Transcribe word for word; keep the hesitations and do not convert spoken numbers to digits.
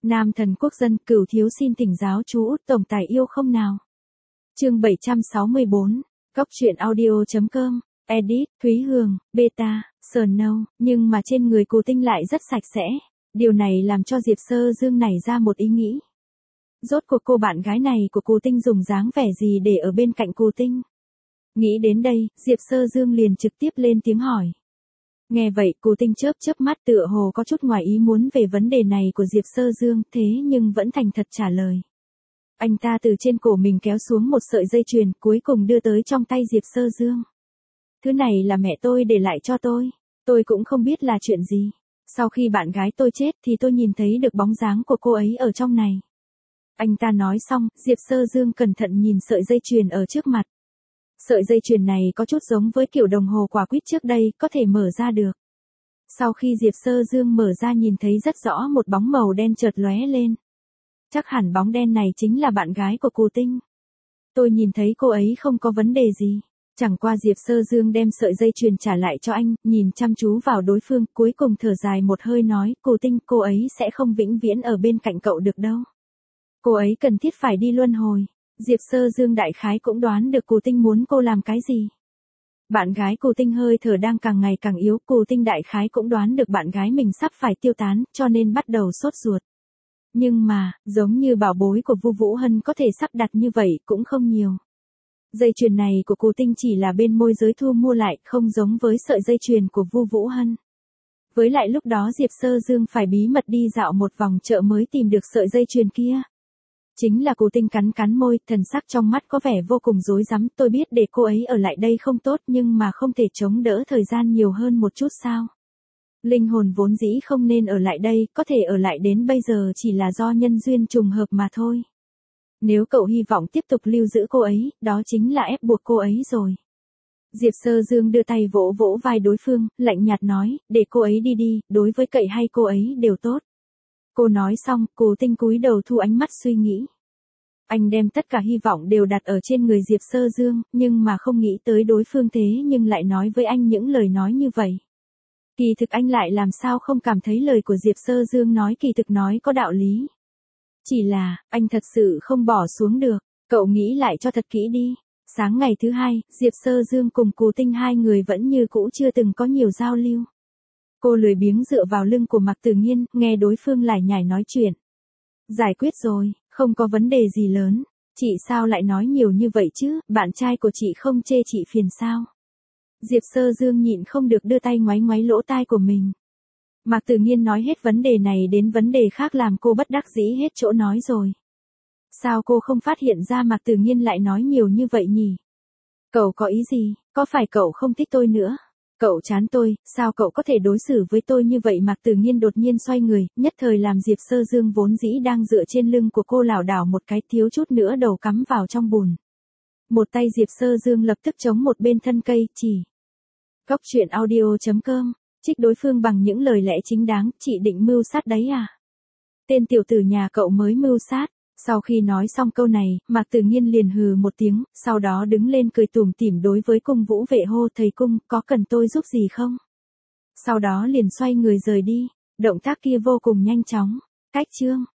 Nam thần quốc dân, Cửu thiếu xin thỉnh giáo chú Út tổng tài yêu không nào. Chương bảy trăm sáu mươi tư, Cóc truyện audio.com, edit, Thúy Hường, beta, Snow, nhưng mà trên người Cù Tinh lại rất sạch sẽ. Điều này làm cho Diệp Sơ Dương nảy ra một ý nghĩ. Rốt cuộc cô bạn gái này của Cù Tinh dùng dáng vẻ gì để ở bên cạnh Cù Tinh? Nghĩ đến đây, Diệp Sơ Dương liền trực tiếp lên tiếng hỏi. Nghe vậy, Cù Tinh chớp chớp mắt tựa hồ có chút ngoài ý muốn về vấn đề này của Diệp Sơ Dương, thế nhưng vẫn thành thật trả lời. Anh ta từ trên cổ mình kéo xuống một sợi dây chuyền, cuối cùng đưa tới trong tay Diệp Sơ Dương. Thứ này là mẹ tôi để lại cho tôi, tôi cũng không biết là chuyện gì. Sau khi bạn gái tôi chết thì tôi nhìn thấy được bóng dáng của cô ấy ở trong này. Anh ta nói xong, Diệp Sơ Dương cẩn thận nhìn sợi dây chuyền ở trước mặt. Sợi dây chuyền này có chút giống với kiểu đồng hồ quả quýt trước đây, có thể mở ra được. Sau khi Diệp Sơ Dương mở ra nhìn thấy rất rõ một bóng màu đen chợt lóe lên. Chắc hẳn bóng đen này chính là bạn gái của Cù Tinh. Tôi nhìn thấy cô ấy không có vấn đề gì. Chẳng qua Diệp Sơ Dương đem sợi dây chuyền trả lại cho anh, nhìn chăm chú vào đối phương, cuối cùng thở dài một hơi nói, Cù Tinh, cô ấy sẽ không vĩnh viễn ở bên cạnh cậu được đâu. Cô ấy cần thiết phải đi luân hồi. Diệp Sơ Dương đại khái cũng đoán được Cù Tinh muốn cô làm cái gì. Bạn gái Cù Tinh hơi thở đang càng ngày càng yếu, Cù Tinh đại khái cũng đoán được bạn gái mình sắp phải tiêu tán, cho nên bắt đầu sốt ruột. Nhưng mà, giống như bảo bối của Vu Vũ Hân có thể sắp đặt như vậy cũng không nhiều. Dây chuyền này của Cù Tinh chỉ là bên môi giới thu mua lại, không giống với sợi dây chuyền của Vu Vũ Hân. Với lại lúc đó Diệp Sơ Dương phải bí mật đi dạo một vòng chợ mới tìm được sợi dây chuyền kia. Chính là Cù Tinh cắn cắn môi, thần sắc trong mắt có vẻ vô cùng rối rắm, tôi biết để cô ấy ở lại đây không tốt nhưng mà không thể chống đỡ thời gian nhiều hơn một chút sao. Linh hồn vốn dĩ không nên ở lại đây, có thể ở lại đến bây giờ chỉ là do nhân duyên trùng hợp mà thôi. Nếu cậu hy vọng tiếp tục lưu giữ cô ấy, đó chính là ép buộc cô ấy rồi. Diệp Sơ Dương đưa tay vỗ vỗ vai đối phương, lạnh nhạt nói, để cô ấy đi đi, đối với cậy hay cô ấy đều tốt. Cô nói xong, Cù Tinh cúi đầu thu ánh mắt suy nghĩ. Anh đem tất cả hy vọng đều đặt ở trên người Diệp Sơ Dương, nhưng mà không nghĩ tới đối phương thế nhưng lại nói với anh những lời nói như vậy. Kỳ thực anh lại làm sao không cảm thấy lời của Diệp Sơ Dương nói kỳ thực nói có đạo lý. Chỉ là, anh thật sự không bỏ xuống được, cậu nghĩ lại cho thật kỹ đi. Sáng ngày thứ hai, Diệp Sơ Dương cùng Cù Tinh hai người vẫn như cũ chưa từng có nhiều giao lưu. Cô lười biếng dựa vào lưng của Mạc Tử Nghiên, nghe đối phương lải nhải nói chuyện. Giải quyết rồi, không có vấn đề gì lớn. Chị sao lại nói nhiều như vậy chứ, bạn trai của chị không chê chị phiền sao? Diệp Sơ Dương nhịn không được đưa tay ngoáy ngoáy lỗ tai của mình. Mạc Tử Nghiên nói hết vấn đề này đến vấn đề khác làm cô bất đắc dĩ hết chỗ nói rồi. Sao cô không phát hiện ra Mạc Tử Nghiên lại nói nhiều như vậy nhỉ? Cậu có ý gì, có phải cậu không thích tôi nữa? Cậu chán tôi, sao cậu có thể đối xử với tôi như vậy? Mạc Tử Nghiên đột nhiên xoay người, nhất thời làm Diệp Sơ Dương vốn dĩ đang dựa trên lưng của cô lảo đảo một cái, thiếu chút nữa đầu cắm vào trong bùn. Một tay Diệp Sơ Dương lập tức chống một bên thân cây, chỉ. Cóc truyện audio.com, trích đối phương bằng những lời lẽ chính đáng, chị định mưu sát đấy à? Tên tiểu tử nhà cậu mới mưu sát. Sau khi nói xong câu này, Mạc Tử Nghiên liền hừ một tiếng, sau đó đứng lên cười tủm tỉm đối với Cung Vũ Vệ hô, thầy Cung, có cần tôi giúp gì không? Sau đó liền xoay người rời đi, động tác kia vô cùng nhanh chóng. Cách chương